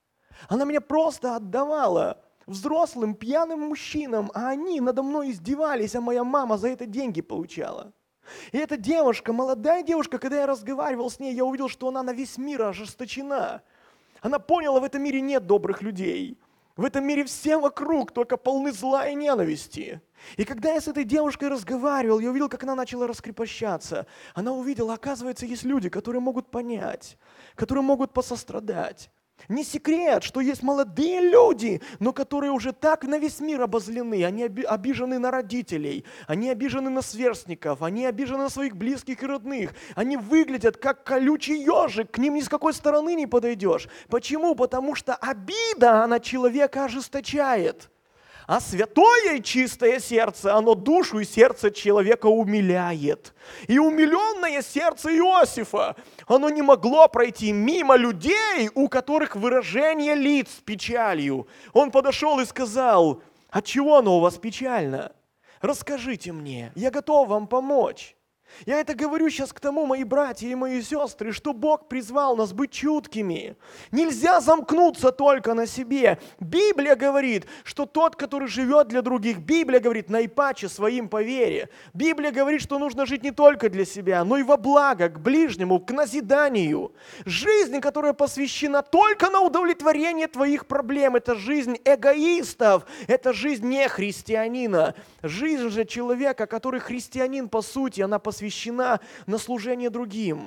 Она меня просто отдавала взрослым пьяным мужчинам, а они надо мной издевались, а моя мама за это деньги получала. И эта девушка, молодая девушка, когда я разговаривал с ней, я увидел, что она на весь мир ожесточена. Она поняла, в этом мире нет добрых людей. В этом мире все вокруг только полны зла и ненависти. И когда я с этой девушкой разговаривал, я увидел, как она начала раскрепощаться. Она увидела, оказывается, есть люди, которые могут понять, которые могут посострадать. Не секрет, что есть молодые люди, но которые уже так на весь мир обозлены. Они обижены на родителей, они обижены на сверстников, они обижены на своих близких и родных. Они выглядят как колючий ежик, к ним ни с какой стороны не подойдешь. Почему? Потому что обида, она человека ожесточает. А святое и чистое сердце, оно душу и сердце человека умиляет. И умиленное сердце Иосифа, оно не могло пройти мимо людей, у которых выражение лиц с печалью. Он подошел и сказал: отчего оно у вас печально? Расскажите мне, я готов вам помочь. Я это говорю сейчас к тому, мои братья и мои сестры, что Бог призвал нас быть чуткими. Нельзя замкнуться только на себе. Библия говорит, что тот, который живет для других, Библия говорит, наипаче своим по вере. Библия говорит, что нужно жить не только для себя, но и во благо, к ближнему, к назиданию. Жизнь, которая посвящена только на удовлетворение твоих проблем, это жизнь эгоистов, это жизнь не христианина. Жизнь же человека, который христианин по сути, она посвящена на служение другим.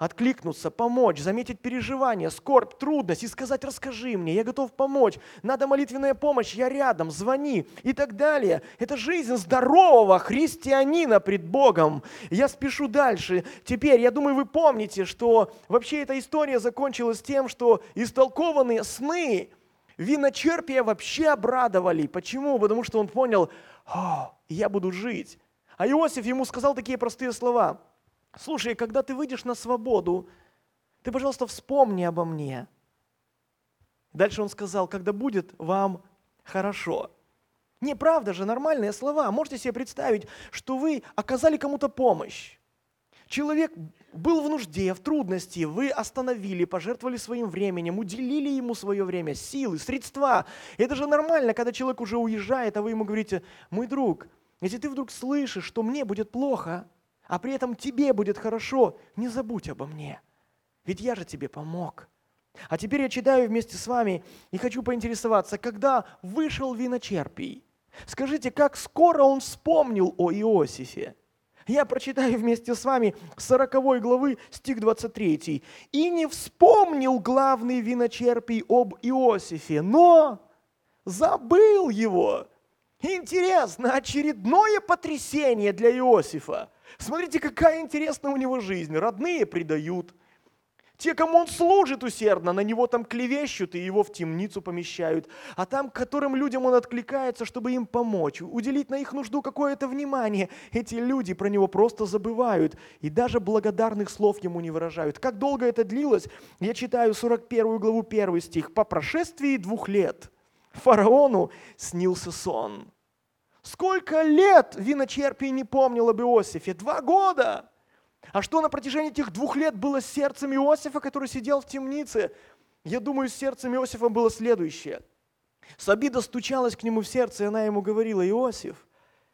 откликнуться, помочь, заметить переживания, скорбь, трудность и сказать: расскажи мне, я готов помочь, надо молитвенная помощь, я рядом, звони и так далее. Это жизнь здорового христианина пред Богом. Я спешу дальше. Теперь, я думаю, вы помните, что вообще эта история закончилась тем, что истолкованные сны виночерпия вообще обрадовали. Почему? Потому что он понял: я буду жить. А Иосиф ему сказал такие простые слова: слушай, когда ты выйдешь на свободу, ты, пожалуйста, вспомни обо мне. Дальше он сказал: когда будет вам хорошо. Неправда же, нормальные слова. Можете себе представить, что вы оказали кому-то помощь. Человек был в нужде, в трудности, вы остановили, пожертвовали своим временем, уделили ему свое время, силы, средства. Это же нормально, когда человек уже уезжает, а вы ему говорите: мой друг, если ты вдруг слышишь, что мне будет плохо, а при этом тебе будет хорошо, не забудь обо мне, ведь я же тебе помог. А теперь я читаю вместе с вами и хочу поинтересоваться: когда вышел виночерпий, скажите, как скоро он вспомнил о Иосифе? Я прочитаю вместе с вами 40 главы, стих 23. «И не вспомнил главный виночерпий об Иосифе, но забыл его». Интересно, очередное потрясение для Иосифа. Смотрите, какая интересная у него жизнь. Родные предают. Те, кому он служит усердно, на него там клевещут и его в темницу помещают. А там, к которым людям он откликается, чтобы им помочь, уделить на их нужду какое-то внимание, эти люди про него просто забывают и даже благодарных слов ему не выражают. Как долго это длилось? Я читаю 41 главу, 1 стих. «По прошествии 2 лет фараону снился сон». Сколько лет виночерпий не помнил об Иосифе? 2 года! А что на протяжении этих 2 лет было с сердцем Иосифа, который сидел в темнице? Я думаю, с сердцем Иосифа было следующее. Сабида стучалась к нему в сердце, и она ему говорила: Иосиф,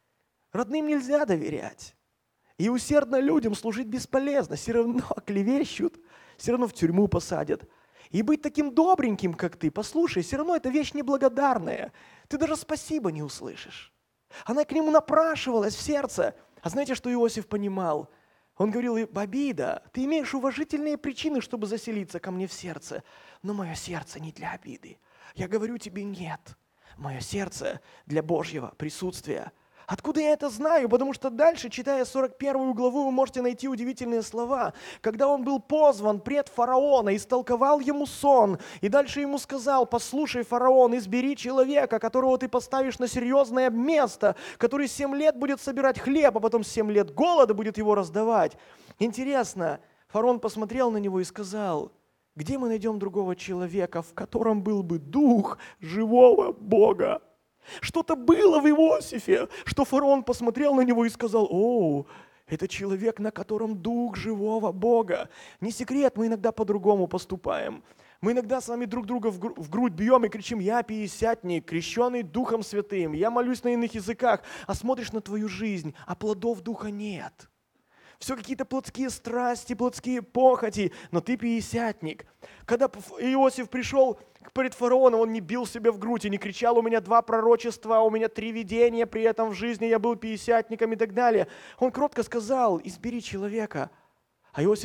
родным нельзя доверять. И усердно людям служить бесполезно. Все равно клевещут, все равно в тюрьму посадят. И быть таким добреньким, как ты, послушай, все равно это вещь неблагодарная. Ты даже спасибо не услышишь. Она к нему напрашивалась в сердце. А знаете, что Иосиф понимал? Он говорил: обида, ты имеешь уважительные причины, чтобы заселиться ко мне в сердце, но мое сердце не для обиды. Я говорю тебе: нет, мое сердце для Божьего присутствия. Откуда я это знаю? Потому что дальше, читая 41 главу, вы можете найти удивительные слова. Когда он был позван пред фараона, истолковал ему сон, и дальше ему сказал: послушай, фараон, избери человека, которого ты поставишь на серьезное место, который 7 лет будет собирать хлеб, а потом 7 лет голода будет его раздавать. Интересно, фараон посмотрел на него и сказал: где мы найдем другого человека, в котором был бы дух живого Бога? Что-то было в Иосифе, что фараон посмотрел на него и сказал: о, это человек, на котором дух живого Бога. Не секрет, мы иногда по-другому поступаем. Мы иногда с вами друг друга в грудь бьем и кричим: я пятидесятник, крещенный Духом Святым, я молюсь на иных языках, а смотришь на твою жизнь, а плодов Духа нет. Все какие-то плотские страсти, плотские похоти, но ты пятидесятник. Когда Иосиф пришел перед фараоном, он не бил себя в грудь и не кричал: у меня 2 пророчества, у меня 3 видения, при этом в жизни я был пятидесятником и так далее. Он кротко сказал: избери человека. А на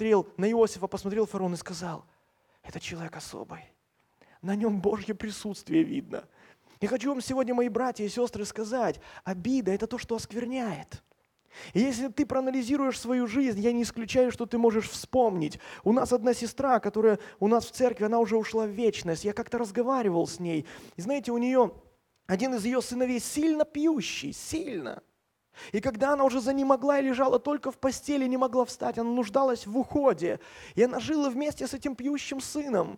Иосифа посмотрел фараон и сказал: это человек особый, на нем Божье присутствие видно. Я хочу вам сегодня, мои братья и сестры, сказать: обида – это то, что оскверняет. И если ты проанализируешь свою жизнь, я не исключаю, что ты можешь вспомнить. У нас одна сестра, которая у нас в церкви, она уже ушла в вечность. Я как-то разговаривал с ней. И знаете, у нее один из ее сыновей сильно пьющий, сильно. И когда она уже занемогла и лежала только в постели, не могла встать, она нуждалась в уходе. И она жила вместе с этим пьющим сыном.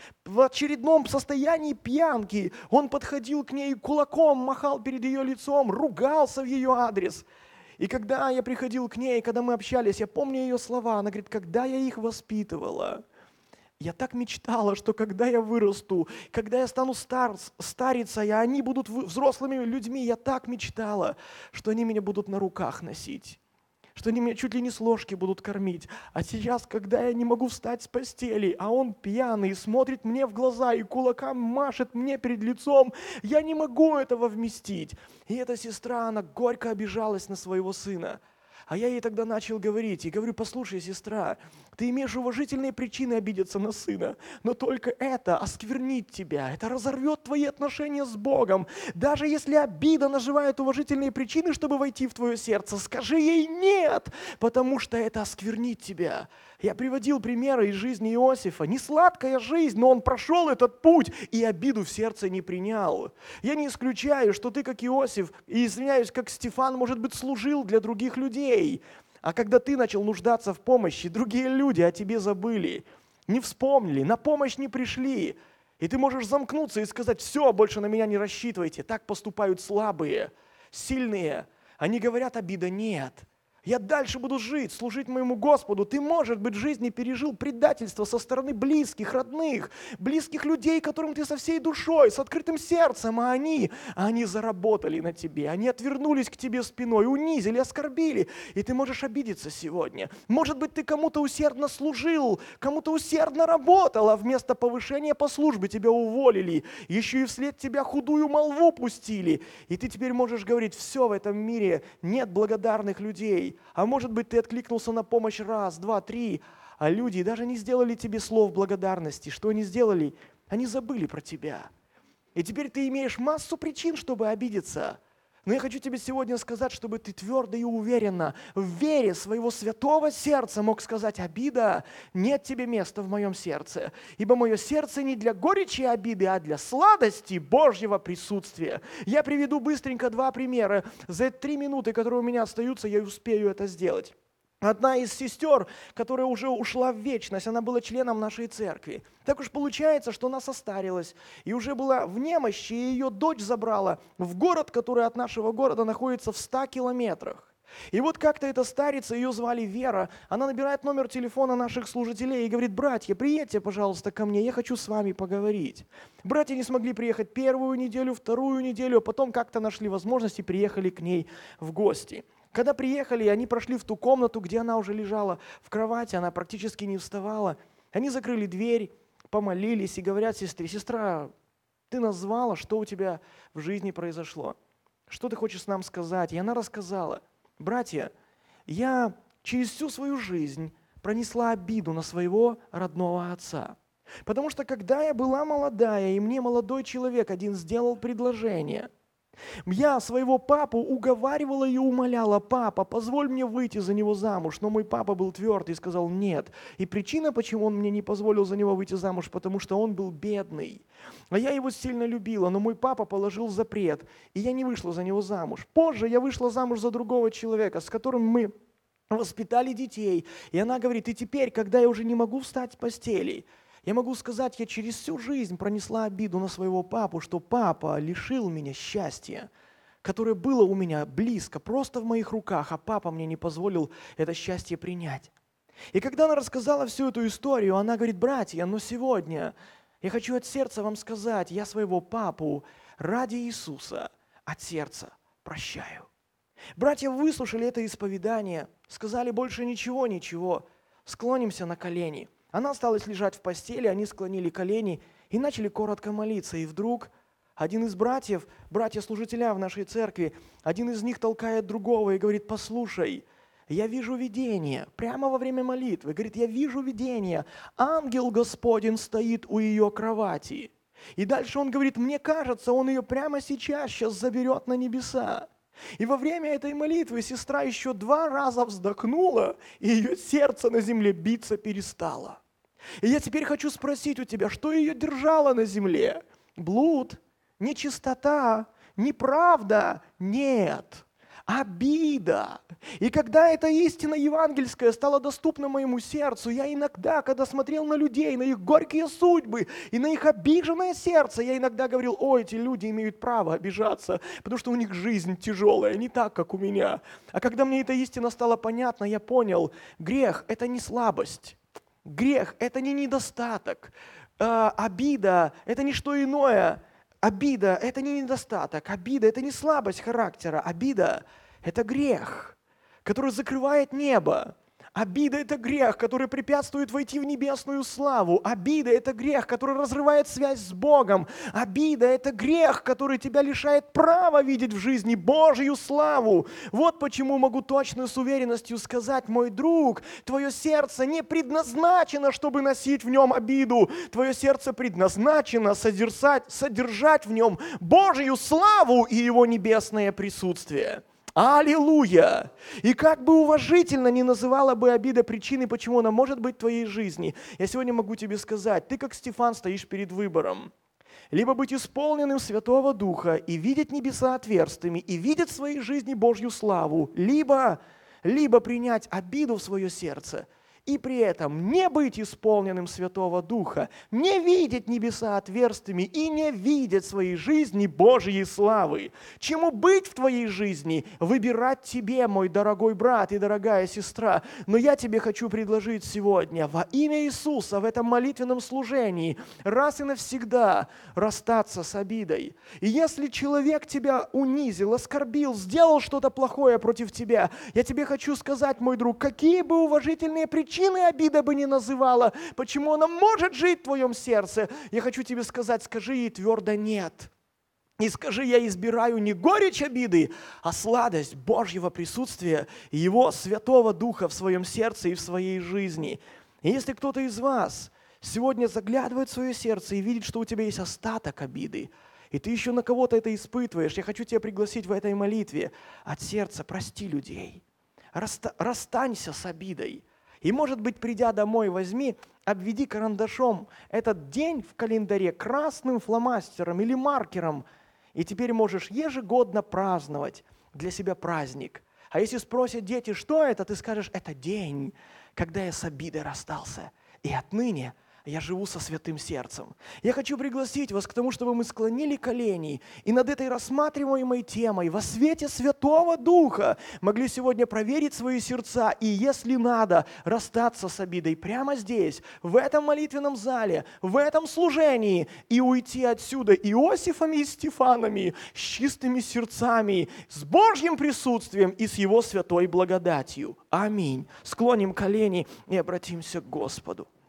В очередном состоянии пьянки он подходил к ней, кулаком махал перед ее лицом, ругался в ее адрес. И когда я приходил к ней, когда мы общались, я помню ее слова. Она говорит: когда я их воспитывала, я так мечтала, что когда я вырасту, когда я стану стариться, и они будут взрослыми людьми, я так мечтала, что они меня будут на руках носить, что они меня чуть ли не с ложки будут кормить. А сейчас, когда я не могу встать с постели, а он пьяный, смотрит мне в глаза и кулаком машет мне перед лицом, я не могу этого вместить. И эта сестра, она горько обижалась на своего сына. А я ей тогда начал говорить, и говорю: послушай, сестра, ты имеешь уважительные причины обидеться на сына, но только это осквернит тебя, это разорвет твои отношения с Богом. Даже если обида наживает уважительные причины, чтобы войти в твое сердце, скажи ей нет, потому что это осквернит тебя. Я приводил примеры из жизни Иосифа. Не сладкая жизнь, но он прошел этот путь и обиду в сердце не принял. Я не исключаю, что ты, как Иосиф, и, извиняюсь, как Стефан, может быть, служил для других людей. А когда ты начал нуждаться в помощи, другие люди о тебе забыли, не вспомнили, на помощь не пришли. И ты можешь замкнуться и сказать: все, больше на меня не рассчитывайте. Так поступают слабые, сильные. Они говорят: обида нет. Я дальше буду жить, служить моему Господу. Ты, может быть, в жизни пережил предательство со стороны близких, родных, близких людей, которым ты со всей душой, с открытым сердцем, а они заработали на тебе, они отвернулись к тебе спиной, унизили, оскорбили, и ты можешь обидеться сегодня. Может быть, ты кому-то усердно служил, кому-то усердно работал, а вместо повышения по службе тебя уволили, еще и вслед тебя худую молву пустили, и ты теперь можешь говорить: все, в этом мире нет благодарных людей. А может быть, ты откликнулся на помощь раз, два, три, а люди даже не сделали тебе слов благодарности. Что они сделали? Они забыли про тебя. И теперь ты имеешь массу причин, чтобы обидеться. Но я хочу тебе сегодня сказать, чтобы ты твердо и уверенно, в вере своего святого сердца мог сказать: обида, нет тебе места в моем сердце, ибо мое сердце не для горечи и обиды, а для сладости Божьего присутствия. Я приведу быстренько два примера. За 3 минуты, которые у меня остаются, я успею это сделать. Одна из сестер, которая уже ушла в вечность, она была членом нашей церкви. Так уж получается, что она состарилась и уже была в немощи, и ее дочь забрала в город, который от нашего города находится в 100 километрах. И вот как-то эта старица, ее звали Вера, она набирает номер телефона наших служителей и говорит: братья, приедьте, пожалуйста, ко мне, я хочу с вами поговорить. Братья не смогли приехать первую неделю, вторую неделю, а потом как-то нашли возможность и приехали к ней в гости. Когда приехали, они прошли в ту комнату, где она уже лежала в кровати, она практически не вставала. Они закрыли дверь, помолились и говорят сестре: сестра, ты назвала, что у тебя в жизни произошло? Что ты хочешь нам сказать? И она рассказала: братья, я через всю свою жизнь пронесла обиду на своего родного отца. Потому что когда я была молодая, и мне молодой человек один сделал предложение, я своего папу уговаривала и умоляла: папа, позволь мне выйти за него замуж. Но мой папа был тверд и сказал нет. И причина, почему он мне не позволил за него выйти замуж, потому что он был бедный. А я его сильно любила, но мой папа положил запрет, и я не вышла за него замуж. Позже я вышла замуж за другого человека, с которым мы воспитали детей. И она говорит: и теперь, когда я уже не могу встать с постели, я могу сказать, я через всю жизнь пронесла обиду на своего папу, что папа лишил меня счастья, которое было у меня близко, просто в моих руках, а папа мне не позволил это счастье принять. И когда она рассказала всю эту историю, она говорит: братья, но сегодня я хочу от сердца вам сказать, я своего папу ради Иисуса от сердца прощаю. Братья выслушали это исповедание, сказали: больше ничего, склонимся на колени. Она осталась лежать в постели, они склонили колени и начали коротко молиться. И вдруг один из братьев, братья-служителя в нашей церкви, один из них толкает другого и говорит: послушай, я вижу видение, прямо во время молитвы. Говорит: я вижу видение, ангел Господень стоит у ее кровати. И дальше он говорит: мне кажется, он ее прямо сейчас заберет на небеса. И во время этой молитвы сестра еще 2 раза вздохнула, и ее сердце на земле биться перестало. И я теперь хочу спросить у тебя, что ее держало на земле? Блуд, нечистота, неправда? Нет. Обида. И когда эта истина евангельская стала доступна моему сердцу, я иногда, когда смотрел на людей, на их горькие судьбы и на их обиженное сердце, я иногда говорил: ой, эти люди имеют право обижаться, потому что у них жизнь тяжелая, не так, как у меня. А когда мне эта истина стала понятна, я понял: грех – это не слабость, грех – это не недостаток, обида – это не что иное. Обида – это не недостаток, обида – это не слабость характера, обида – это грех, который закрывает небо. Обида – это грех, который препятствует войти в небесную славу. Обида – это грех, который разрывает связь с Богом. Обида – это грех, который тебя лишает права видеть в жизни Божью славу. Вот почему могу точно с уверенностью сказать, мой друг, твое сердце не предназначено, чтобы носить в нем обиду. Твое сердце предназначено содержать в нем Божью славу и Его небесное присутствие. Аллилуйя! И как бы уважительно ни называла бы обида причиной, почему она может быть в твоей жизни, я сегодня могу тебе сказать, ты как Стефан стоишь перед выбором. Либо быть исполненным Святого Духа и видеть небеса отверстыми, и видеть в своей жизни Божью славу, либо принять обиду в свое сердце и при этом не быть исполненным Святого Духа, не видеть небеса отверстыми и не видеть в своей жизни Божьей славы. Чему быть в твоей жизни, выбирать тебе, мой дорогой брат и дорогая сестра. Но я тебе хочу предложить сегодня во имя Иисуса в этом молитвенном служении раз и навсегда расстаться с обидой. И если человек тебя унизил, оскорбил, сделал что-то плохое против тебя, я тебе хочу сказать, мой друг, какие бы уважительные причины обида бы не называла, почему она может жить в твоем сердце, я хочу тебе сказать, скажи ей твердо «нет». И скажи, я избираю не горечь обиды, а сладость Божьего присутствия и Его Святого Духа в своем сердце и в своей жизни. И если кто-то из вас сегодня заглядывает в свое сердце и видит, что у тебя есть остаток обиды, и ты еще на кого-то это испытываешь, я хочу тебя пригласить в этой молитве от сердца прости людей, расстанься с обидой. И, может быть, придя домой, возьми, обведи карандашом этот день в календаре красным фломастером или маркером, и теперь можешь ежегодно праздновать для себя праздник. А если спросят дети, что это, ты скажешь, это день, когда я с обидой расстался, и отныне я живу со святым сердцем. Я хочу пригласить вас к тому, чтобы мы склонили колени и над этой рассматриваемой темой во свете Святого Духа могли сегодня проверить свои сердца и, если надо, расстаться с обидой прямо здесь, в этом молитвенном зале, в этом служении и уйти отсюда Иосифами и Стефанами с чистыми сердцами, с Божьим присутствием и с Его святой благодатью. Аминь. Склоним колени и обратимся к Господу.